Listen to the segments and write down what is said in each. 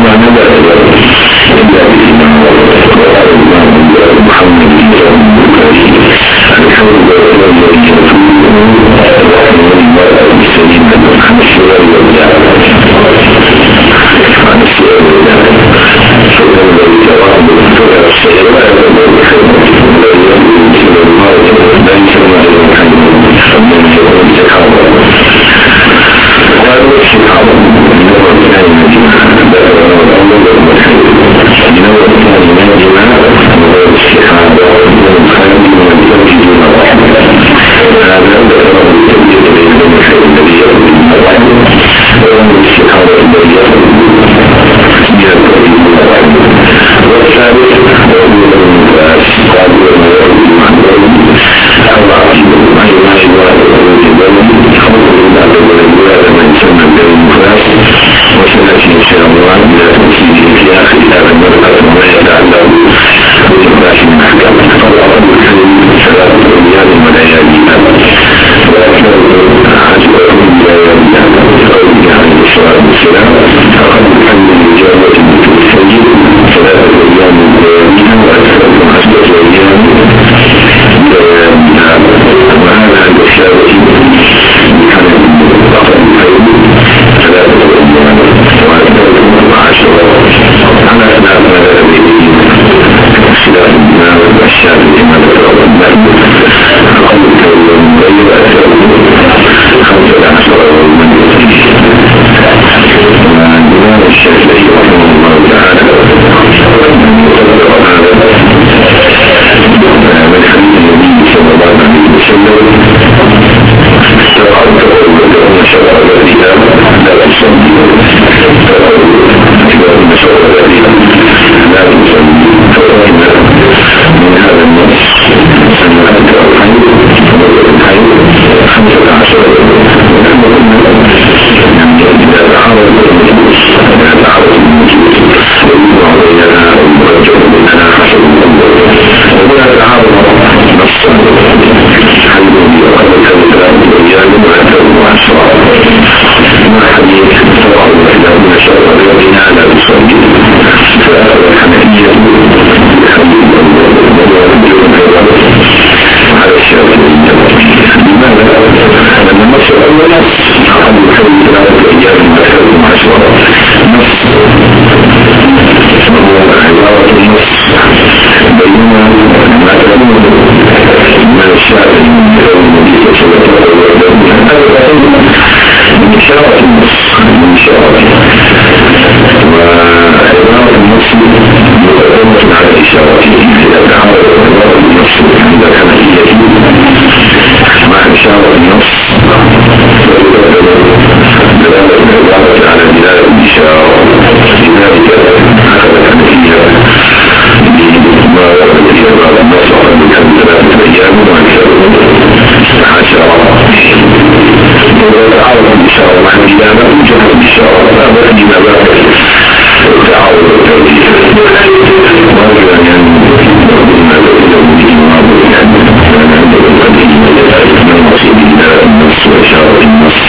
ما نبات إلا بإمام وقال الإمام محمد بن البخاري الحمد لله الذي يفوته والمرأة السليمة عن السؤال والدعاء عن السؤال والدعاء فهو الذي تواضع فلا السير لا يتبع بخدمة لا يتبع بسبب المرض لا يسمى المحمد من يكون تحاضر وهذا الشيطان من هو الثاني مجمع بدأ الأول والمحيط من هو الثاني مجمع وهو الشيطان والمخالف والتوجد والرحمة هذا ذكره التوجد بين المحيط الذي يخرج من الرحمة وهو الشيطان الذي يخرج من التوجد والرحمة والثالث وهو النفاس قادر ويخرج مع الظلم الرحيم أي ما يوالد الظلم خوف بعد الولادة من يسمى بالنفاس وسنأتي إن شاء الله إلى تمثيله في آخر هذا المرأة وما يتعلق بالنفاس من أحكام فالأرض الكريم ثلاثة أيام ولياليها وأكثر عجبهم بلياليها بقوله عليه الصلاة والسلام فقد الحمد للجارة مثل السيد ثلاثة أيام بلياليها وأكثر عشرة أيام بلياليها وهذا عند الشافعي بحمد فقد الحمد ثلاثة أيام وأكثر عشرة على خلاف هذا الذي خلاف الإمام الشافعي ما ذكره النبي فقد الحمد غير أكثر 15 يوما والإمام الشافعي رحمه الله تعالى يطبق هذا من حديث النبي صلى الله عليه وسلم تقعد وأن شرع ذاتها لا تصلي وأن شرع ذاتها لا تصلي فإن من هذا النص أن أكثر الحي ومدر الحي 15 ونحن قلنا إذا تعارض النصوص ويوضع بينها ويرجع بينها حسب الأمر وهنا تعارض نصا حيث يقرر ثلاثة أيام وأكثر وعشرة مع حديث طبعا إذا من شرع ذاتها لا تصلي فالحنفية بحديث على الشافعية لماذا؟ لأن النص الأول أقل بحديث ثلاثة أيام وأكثر وعشرة نص وهو عبارة النص بينما ما تقول من الشافعي من النبي صلى الله عليه وسلم من إشارة النص من إشارة وعبارة النص مقدمة على إشارته إذا تعرض عبارة النص عند الحنفية مع إشارة النص دلالة العبارة على دلالة الإشارة لذلك أخذ الحنفية بما ورد في هذا النص أقل من 3 أيام وأكثر 10 إذا تعارض الإشارة مع الدلالة وجهة الإشارة لا بد من التعارض والتوجيه وهذا يعني ما تقدم به واضح يعني كان عنده القديم من المقصود إلى النص وإشارة النص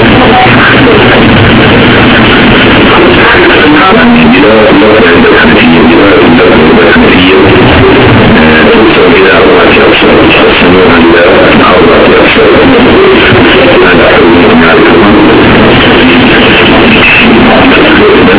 دلالة اللغة عند الحنفية دلالة اللغة عند الحنفية تقسم إلى 4 أقسام يقسمونها إلى 4 أقسام على حكم نعرفها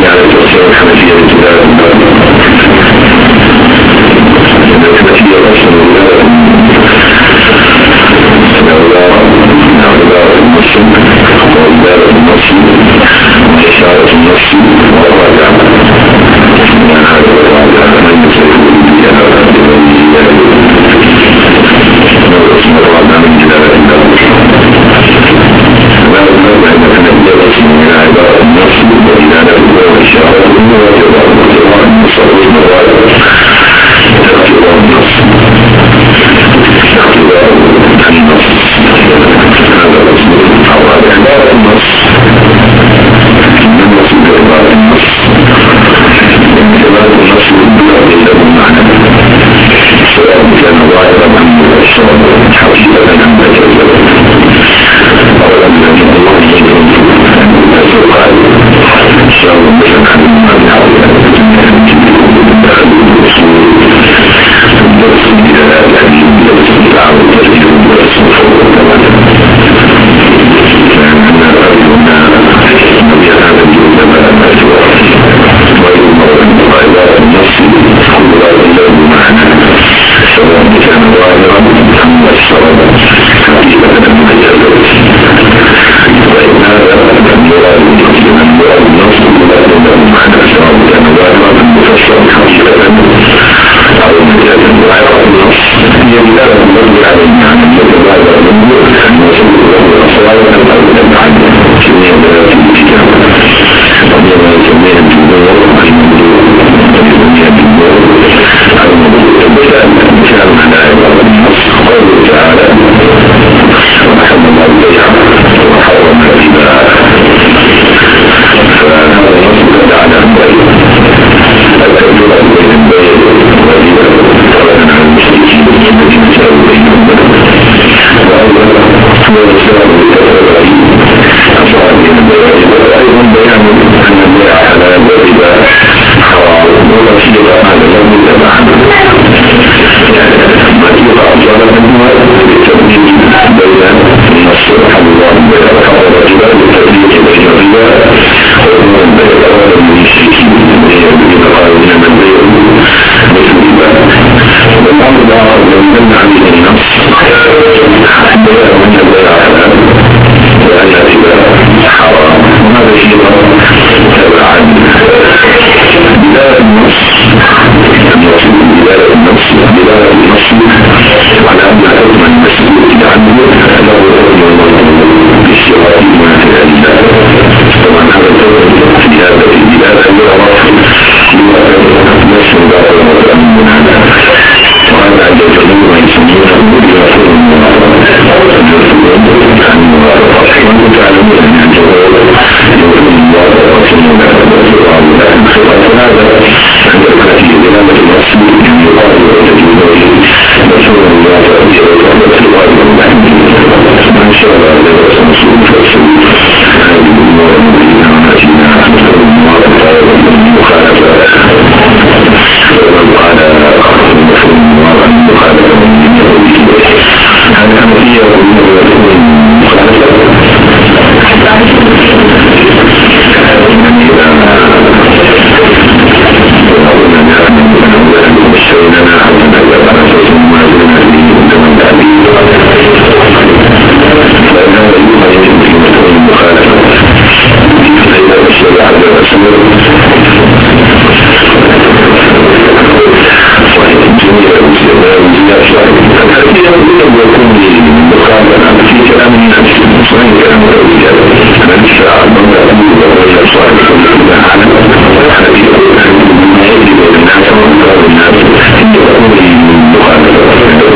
يكون مخالفة في كلام الناس صحيح كلام الرجال أنا لسه أعلم أن صاحب تعالى حديث ما يجب الناس وانقاذ الناس أن يكون مخالفة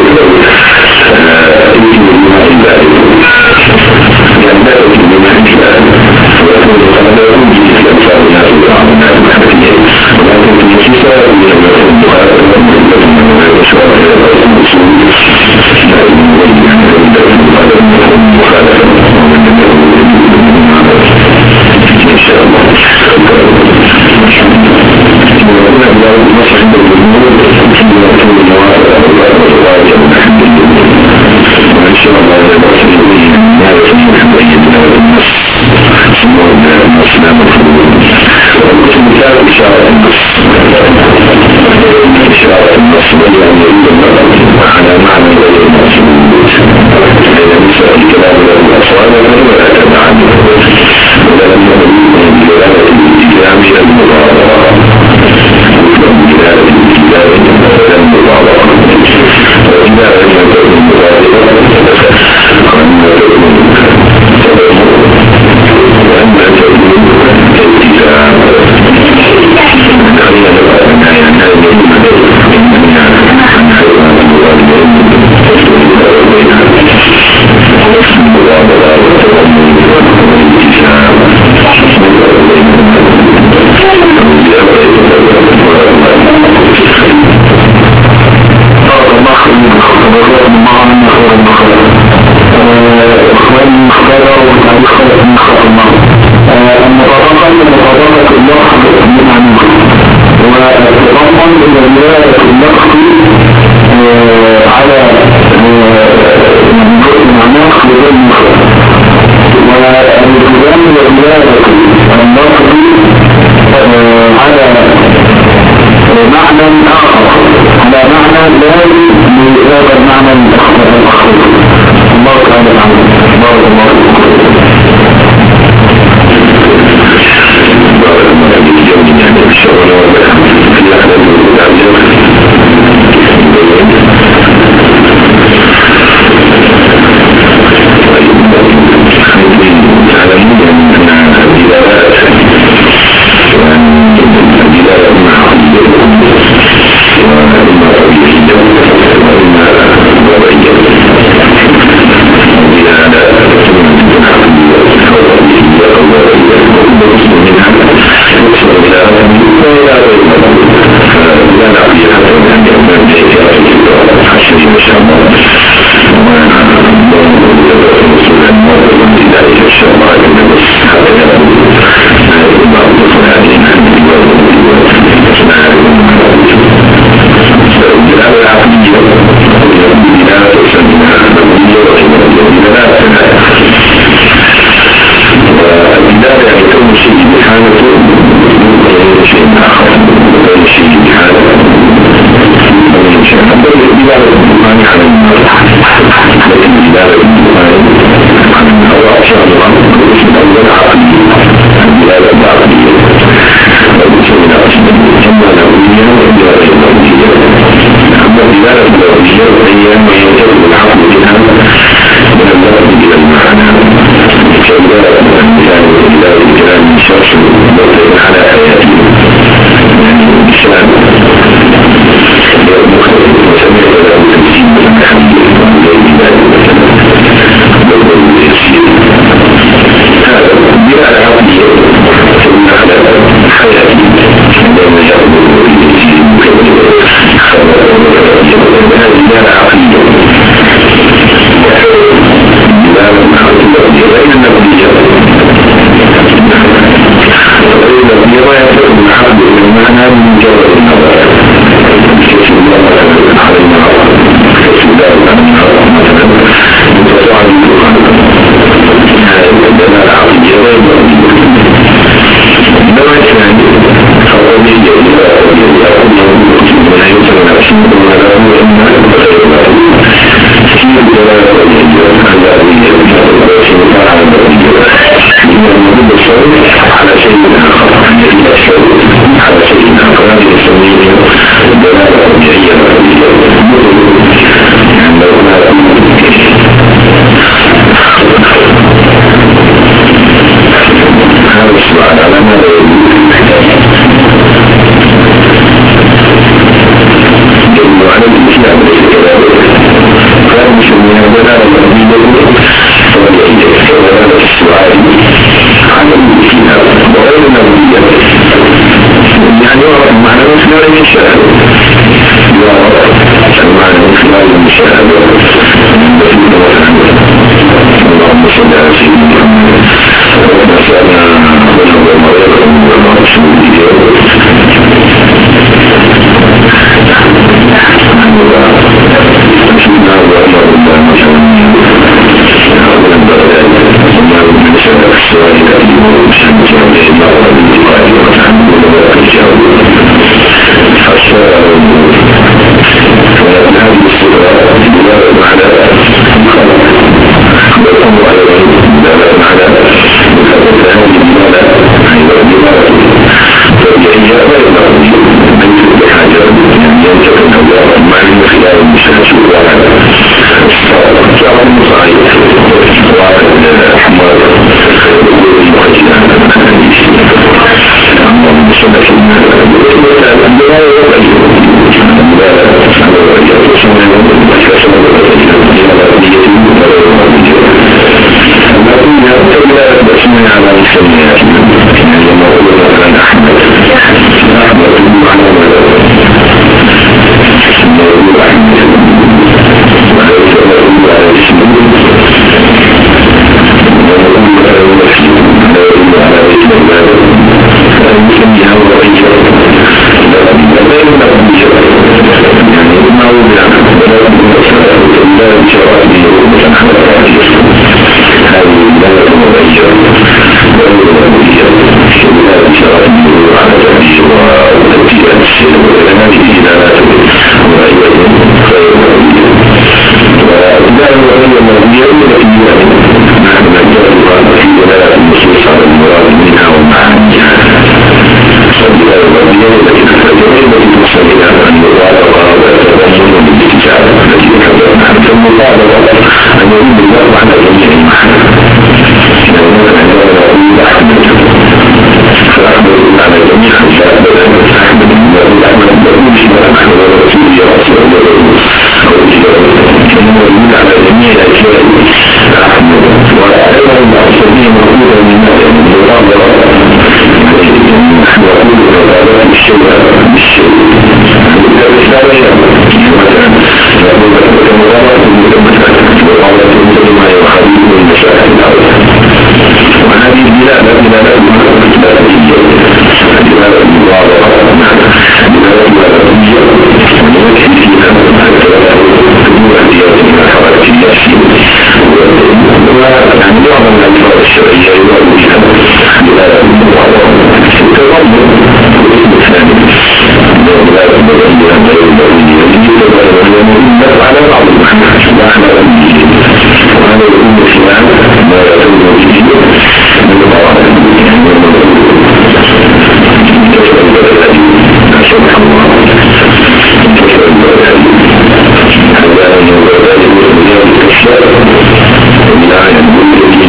يجب بما ذلك يعني لا يجب بما ويكون مخالفة يجب أنفاق الناس ويعمل الناس الحديثية ولكن في النسيسة يكون مخالفة من يشعر إشارة النص على معنى غير المقصود مثل الكلام الأصوات ولا تبعني ولم يكن بجلالة الإجرام إلى المضاربة بجلالة الإجرام إلى المضاربة وإذا لم يكن المضاربة وأن تكون وأن تكون الإجرام تعلمون أن الدلالات المشاهد المعنى من خلال المشاهد اللهم صل على سيدنا محمد ونسألنا ونعوذ مريكم ونعوذ بكم سيدنا وعمر الله مثلا أولا بغداد وما من سبب السؤال الذي وشمس عليه الله بالإقاء وتحمل وتجاوب فالسؤال هذه الصفات دلالة على الخلق والأمر أيضا دلالة على هذه الدلالة فهي غير ضرورية ليست بحاجة أن ينتقل الله مع من خلال المشاهد وعلى الصلاة المصاعد وعلى الأحمر والمخجلة اللهم صل على سيدنا على مسميات يعني الموضوع مثلا أحمد بمعنى الموضوع أحمد وليس الموضوع على اسمه وموضوع على المسلم لا على اسم الله المسميها ورئيسة غير مقبولة يعني ما هو لا بشرائه ومتنحل هذه الدولة المغيرة والمغيرة لا بشرائه على تأثير وتأثير الشيء وهذه إدارات مغيرة غير مغيرة والإدارة المغيرة التي نحن نجربها في دلالة النصوص على المراد منها ومعانيها الإدارة المغيرة التي توصل إلى الموافقة والتضامن بالاتجاه التي ذكرناها فالمطالبة أن يريد الله على جميع المحل فأحمد على جميع الأحمد يريد على جميع الأشياء أحمد وأيضا المعصومين موجودة من المطالبة نحن نقول المطالبة بالشيء وهذه الدلالة دلالة دلالة المضاربة دلالة مالكية ونوجه فيها مؤديات من حركة النفس ويعني معظم الألفاظ الشرعية يراد بها دلالة المضاربة التضمن الاسم الثاني دلالة المضاربة غير المضاربة على بعض المعنى وهذا يكون خلال ما يكون فيه من القواعد كتب البلد سبح الله كتب البلد هذا من البلد والبلاد الكشاف ولا يقول لي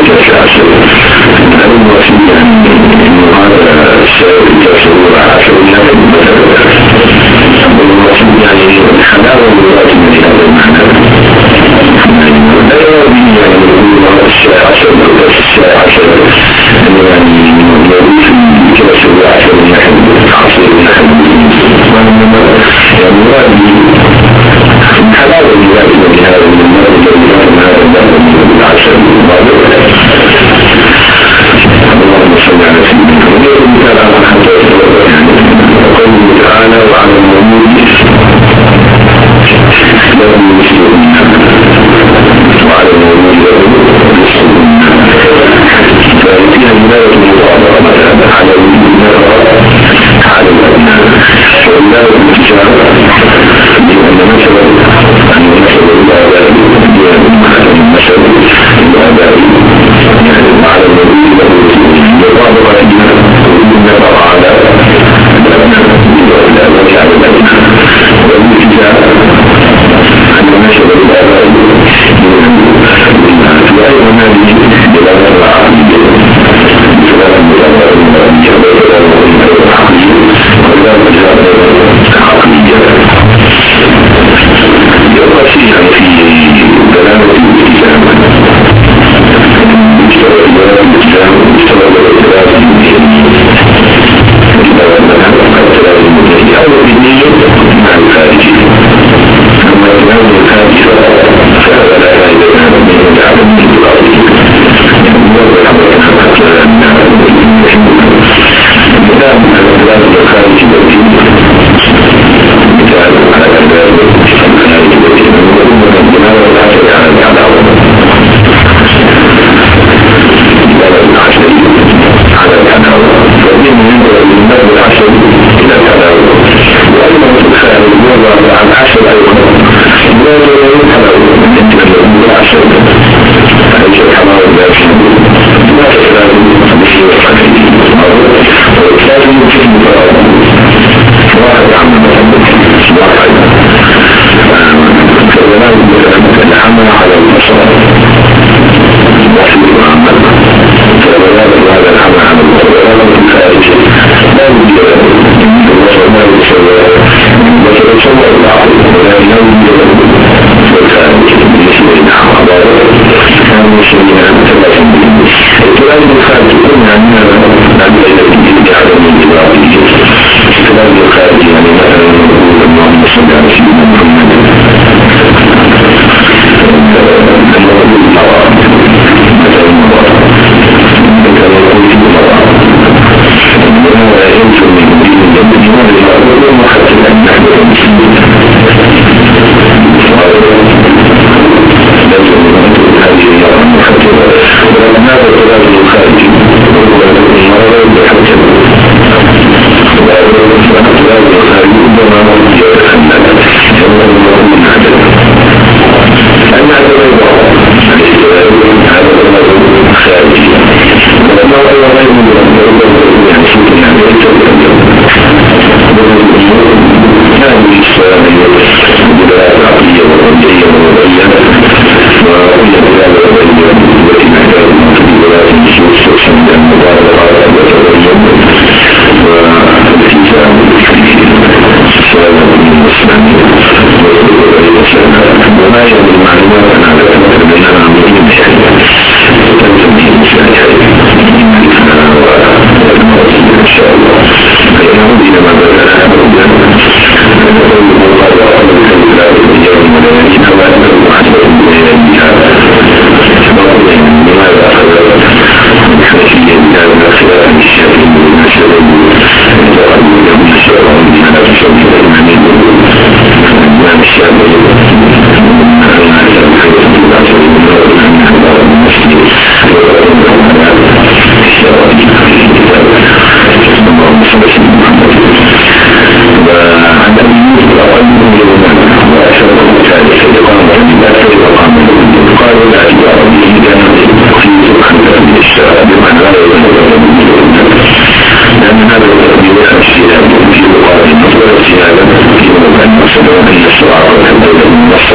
هذا الشيء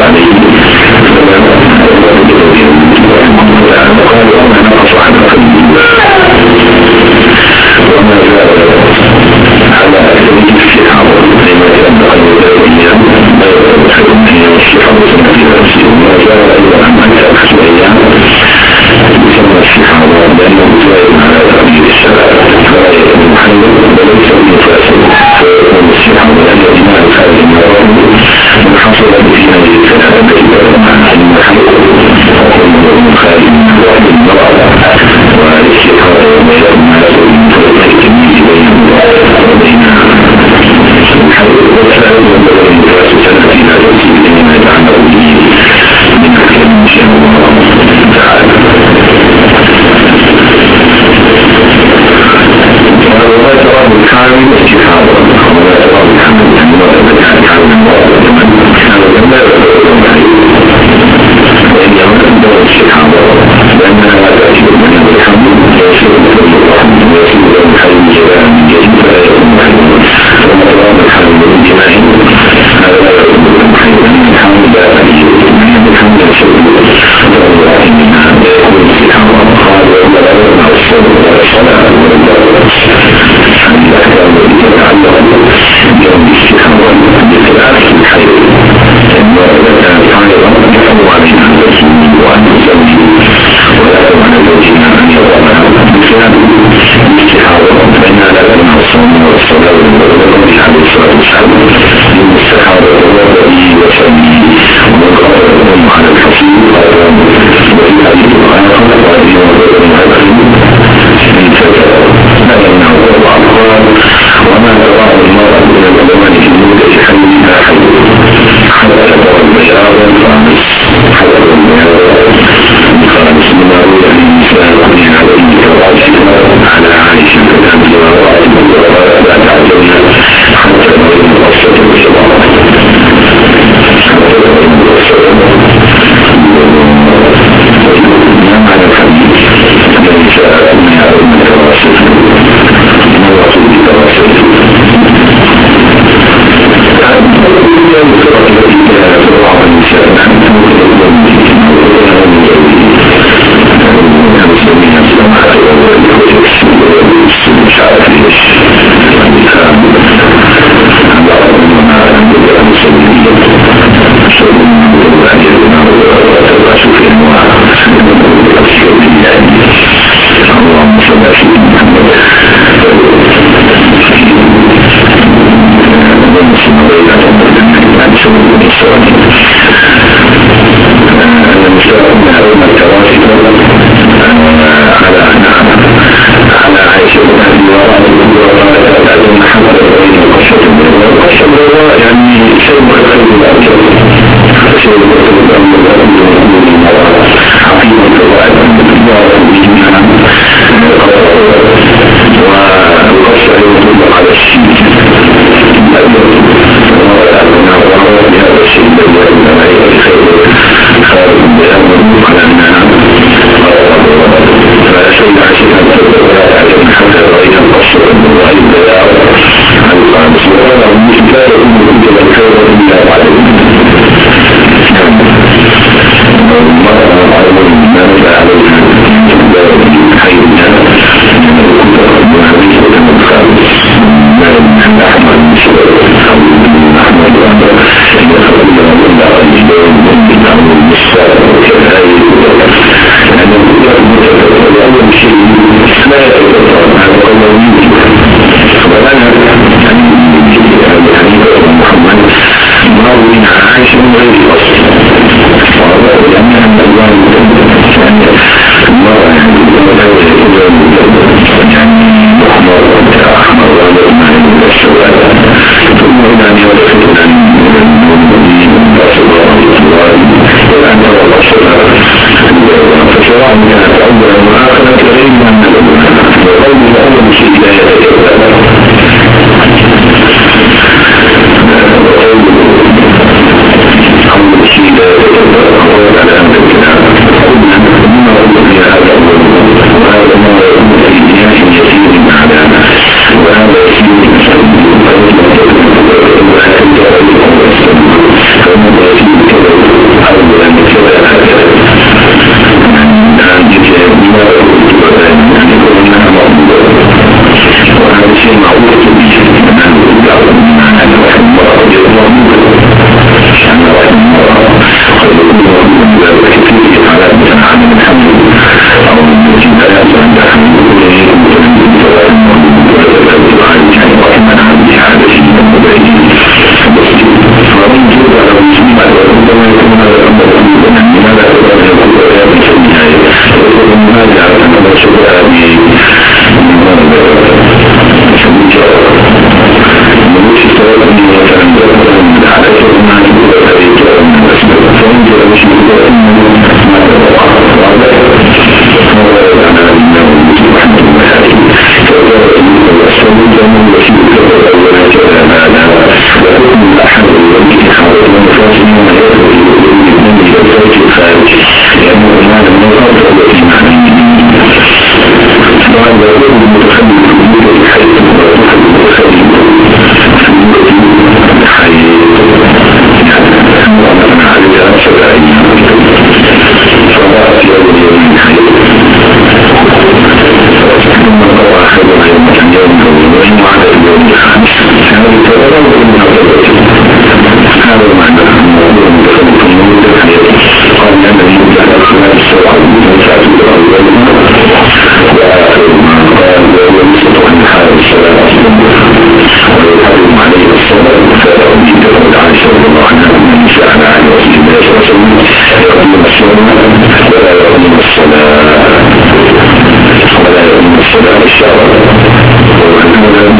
عليه فلا قال وما نقص عن وما زال على أسلوب الشحاض لما كان قبل الأيام لا يتبخل الدنيا والشحاض في نفسه وما زال أيضا عن أكثر أيام يسمى الشحاض لأنه زائد على تغيير الشباب فلا يكون محلل وليس بفاسد فيكون الشحاض لأن دماء الخارج المرض منحصرة في هذه الثلاثة بيت مع المحل وكل خارج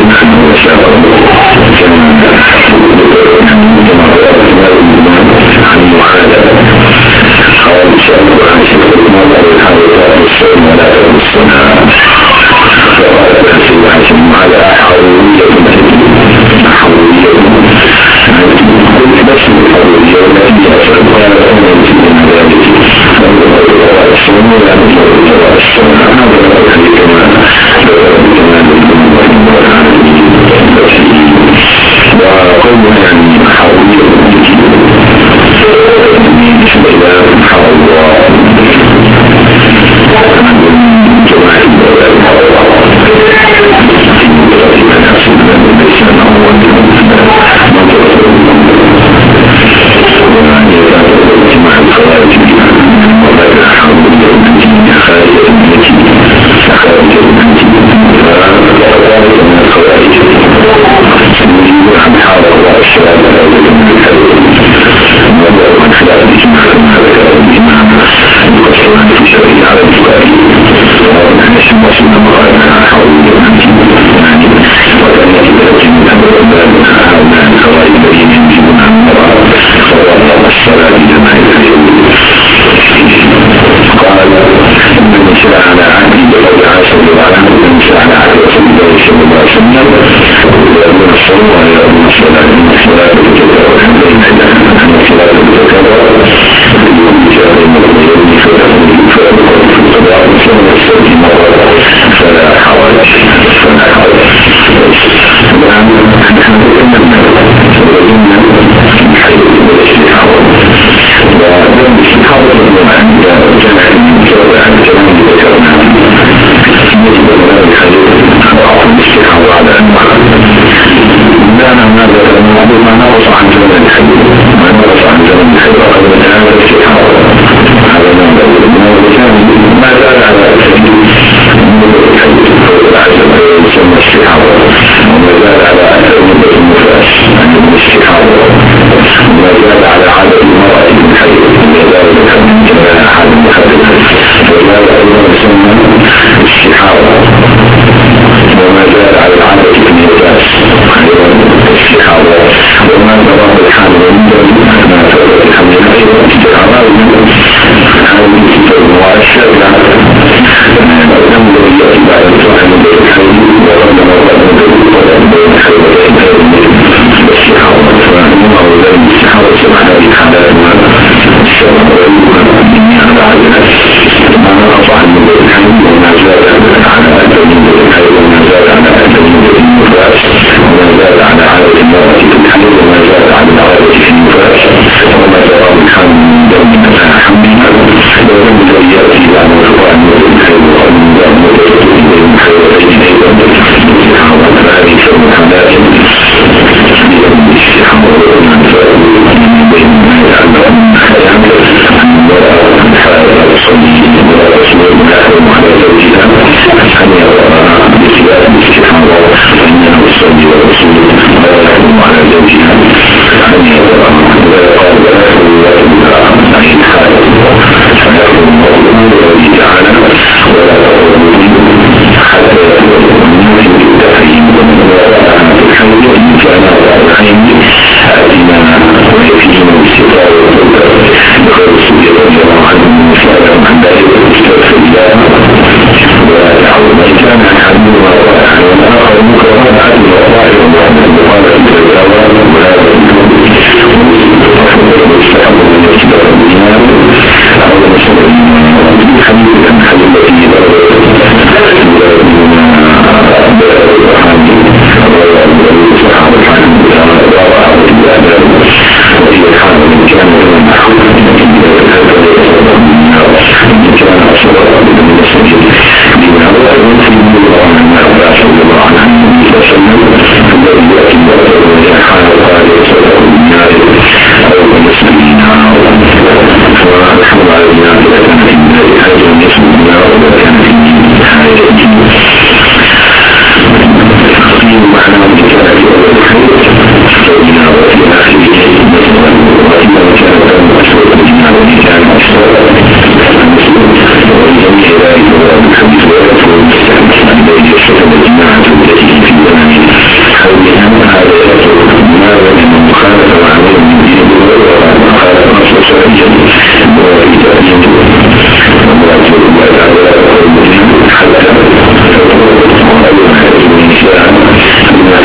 أنه يشاء عن معاذ قال سألت عن شكر المرضى والحاوطات والصوم ولا تبصنا فقال تحسب حسن على حرورية حرورية قلت بس الحرورية والتي أسأل قال أنا يمكن ذلك الصوم ولا الصوم هذا الذي كمان وقوم يعني حرورية إلى حرورة جماعة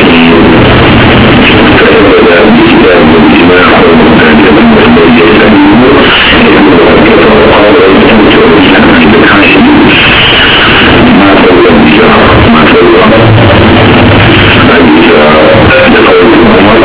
الحكيم فإذا بكتاب الإجماع والمتابعة والبيت الأمور وقال ويتمت الإسلام في الحاشي ما فوق الإجراء ما فوق الإجراء لقول عمر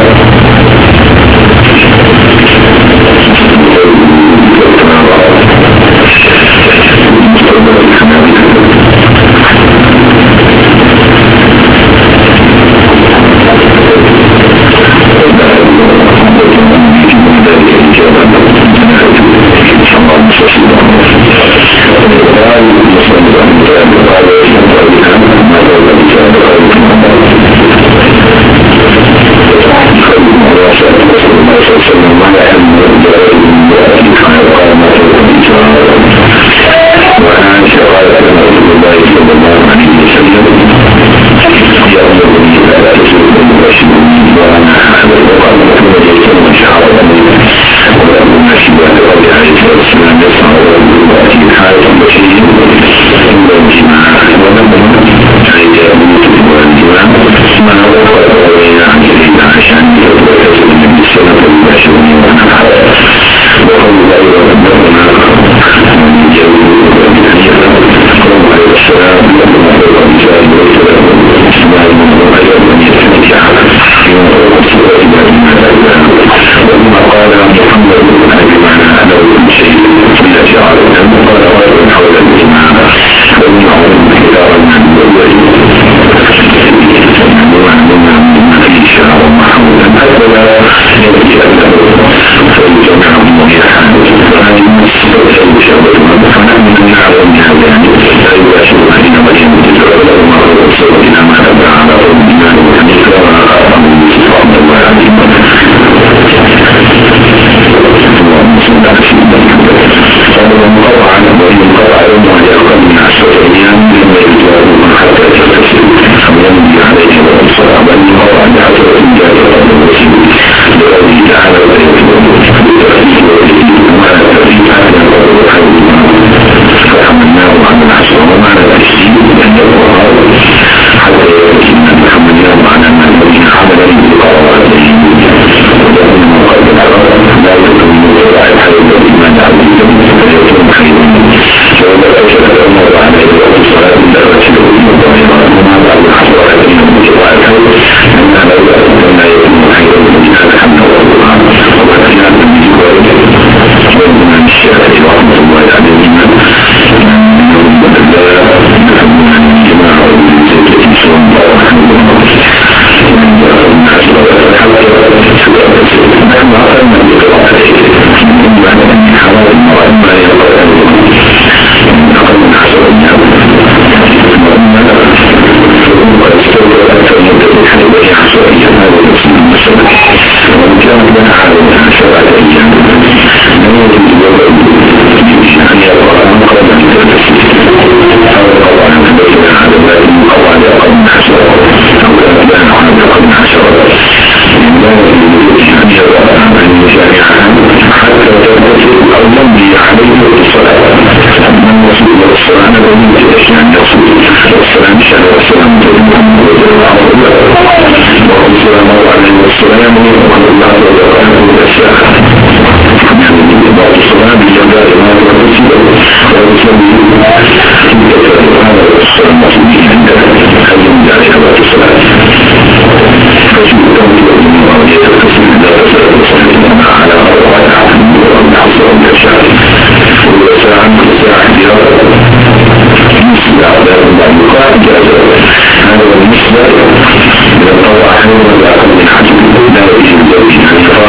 هذا بالنسبة إلى الطوع حين ولا أقل من حجم لا يجب ذلك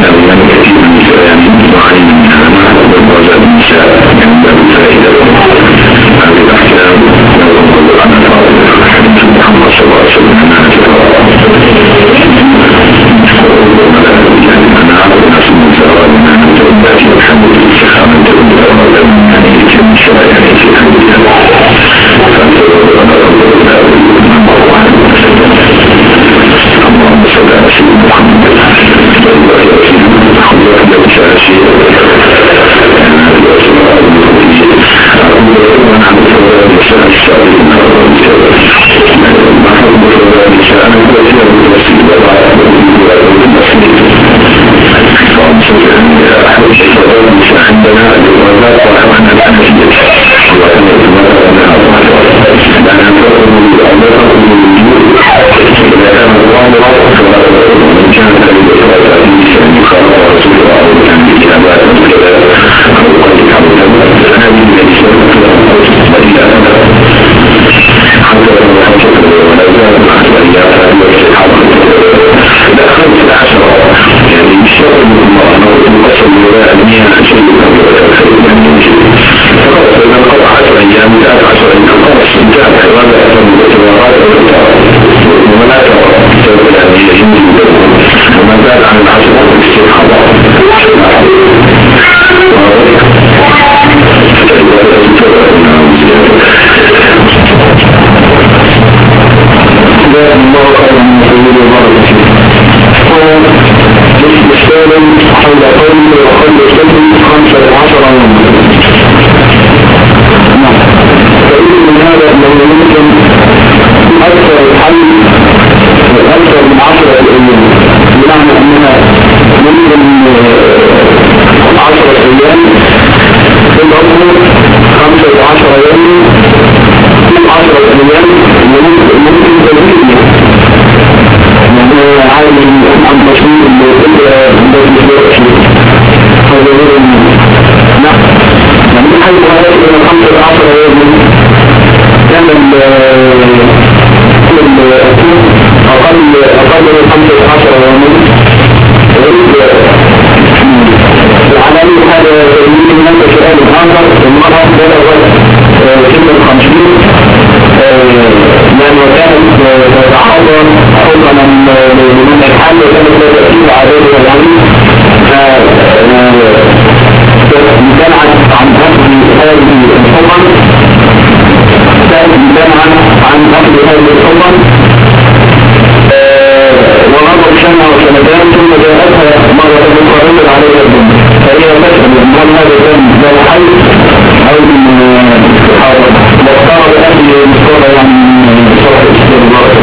الإمام كثير من النساء يعني معين من هذا والرجاء النساء من باب الفائدة هذه الأحكام لا تنظر عن حديث محمد صلى الله عليه وسلم يعني أنا أعرف ناس من سواء من أن تؤداتي الحمد لله من تؤدى يعني كم شرع يعني في الحمد لله فأنتظر أنا أنظر إلى اللهم صل على سيدنا محمد وعلى شاشية ونحن فضل نساء السابقين نحن فضل نساء الكثير من الوسيل عندنا الوضات وحوحنا الحنفية وأن يتمنى لأنها تقوم بالأمر إذا كان الظاهر ومن كان الإفراد أن يخرج رسول الله وكان بكتابات وكذا أو قد يحمل هذه الأشياء وإلى حتى لو حصل ولا زال مع الأيام والحرب لا 15 يعني الشرط من الله نقصد ولا أبنية شيء فقط إذا انقطع 10 أيام 10 أيام خلاص انتهت هذا الاعتبارات ولا ترى يعني يجب وما زاد عن 10 استحاضة الله خير من سبيل البركة السالم حول قوله وقل سلم 15 يوما فإن من هذا أنه يمكن أكثر الحل وأكثر من 10 أيام بمعنى أنها ممكن 10 أيام في الأمر 15 يوم 10 أيام ممكن تزيد يعني عالم عن تصوير هذا غير نعم يعني من حيث هذا إلى 15 يوم كان أقل من 15 يوم على أي هذا يمكن أن سؤال آخر المرأة بلغت سن 50 لأن وكانت تتحضر حكما من الحال وكانت تأثير عليه العلم فامتنعت عن أخذ هذه الحكم وغضب سنة وسنتين ثم جاءتها مرة أخرى رجل عليها الدم فهي تسأل هل هذا الدم لا حي أو من واختار بأهل مصطفى يعني صفحة استغفار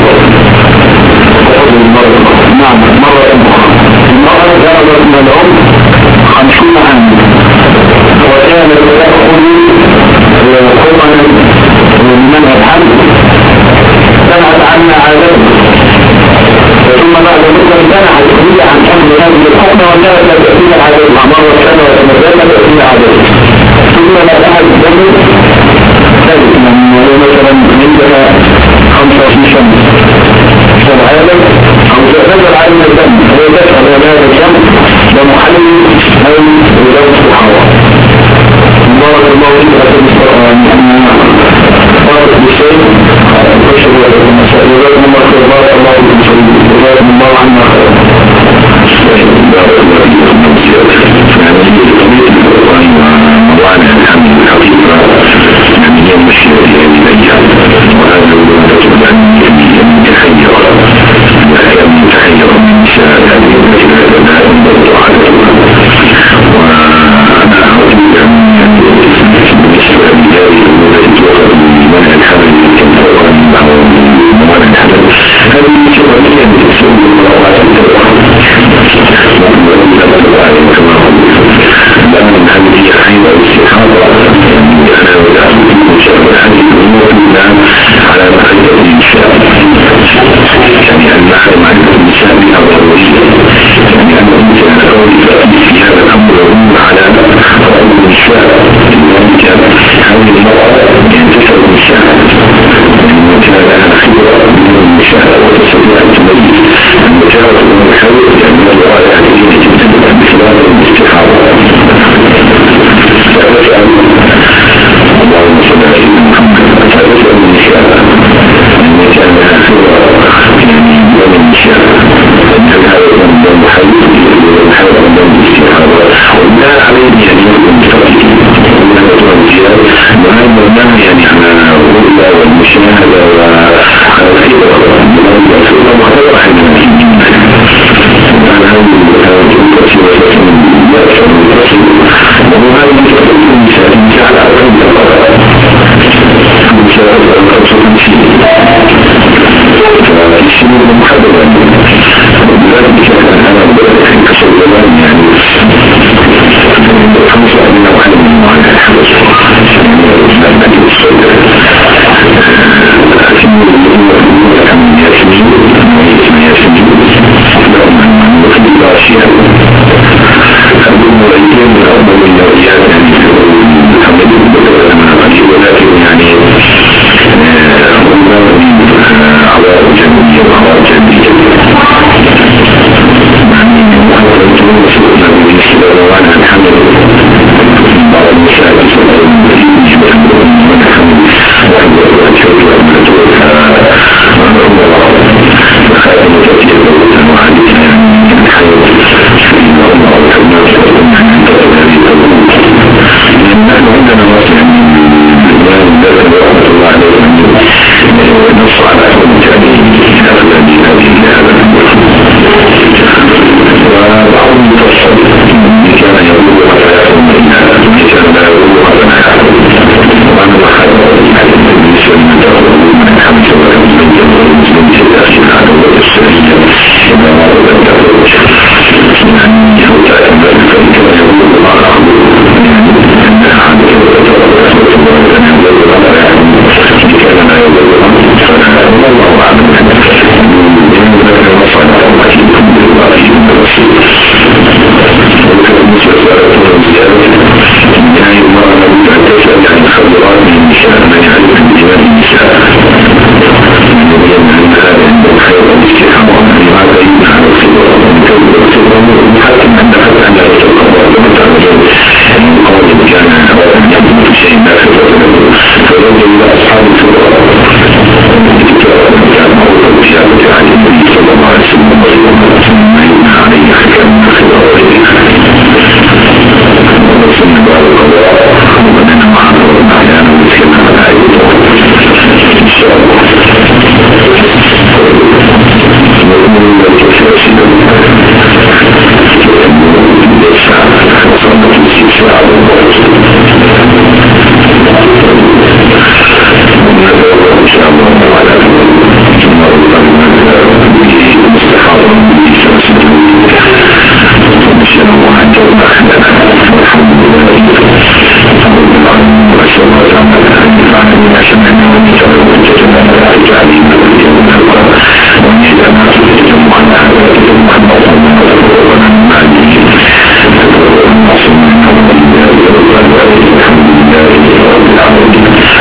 نعم مرة أخرى المرة ذهبت من العمر 50 عام وكانت تأخذ حكما من الحمد سمعت عنا عادته ثم بعد ذلك امتنعت هي عن حمل هذه الحكمة وكانت لا تأتينا عادته مرة سنة وسنتين لا تأتينا عادته ثم لا أحد الدم ثالث من مثلا عندها 25 شمس فالعالم أو تأخذ العالم الدم هو تسأل هذا الدم ومحلل أو ولو الصحابة بارك الله فيك بارك بالشيء أشهد لكم المسائل وجزاكم الله خير بارك الله فيكم وجزاكم الله عنا خير بارك الله فيكم يعني قضية القرآن وموانع الحمد الحقيقة بالنسبة لروان عن حمد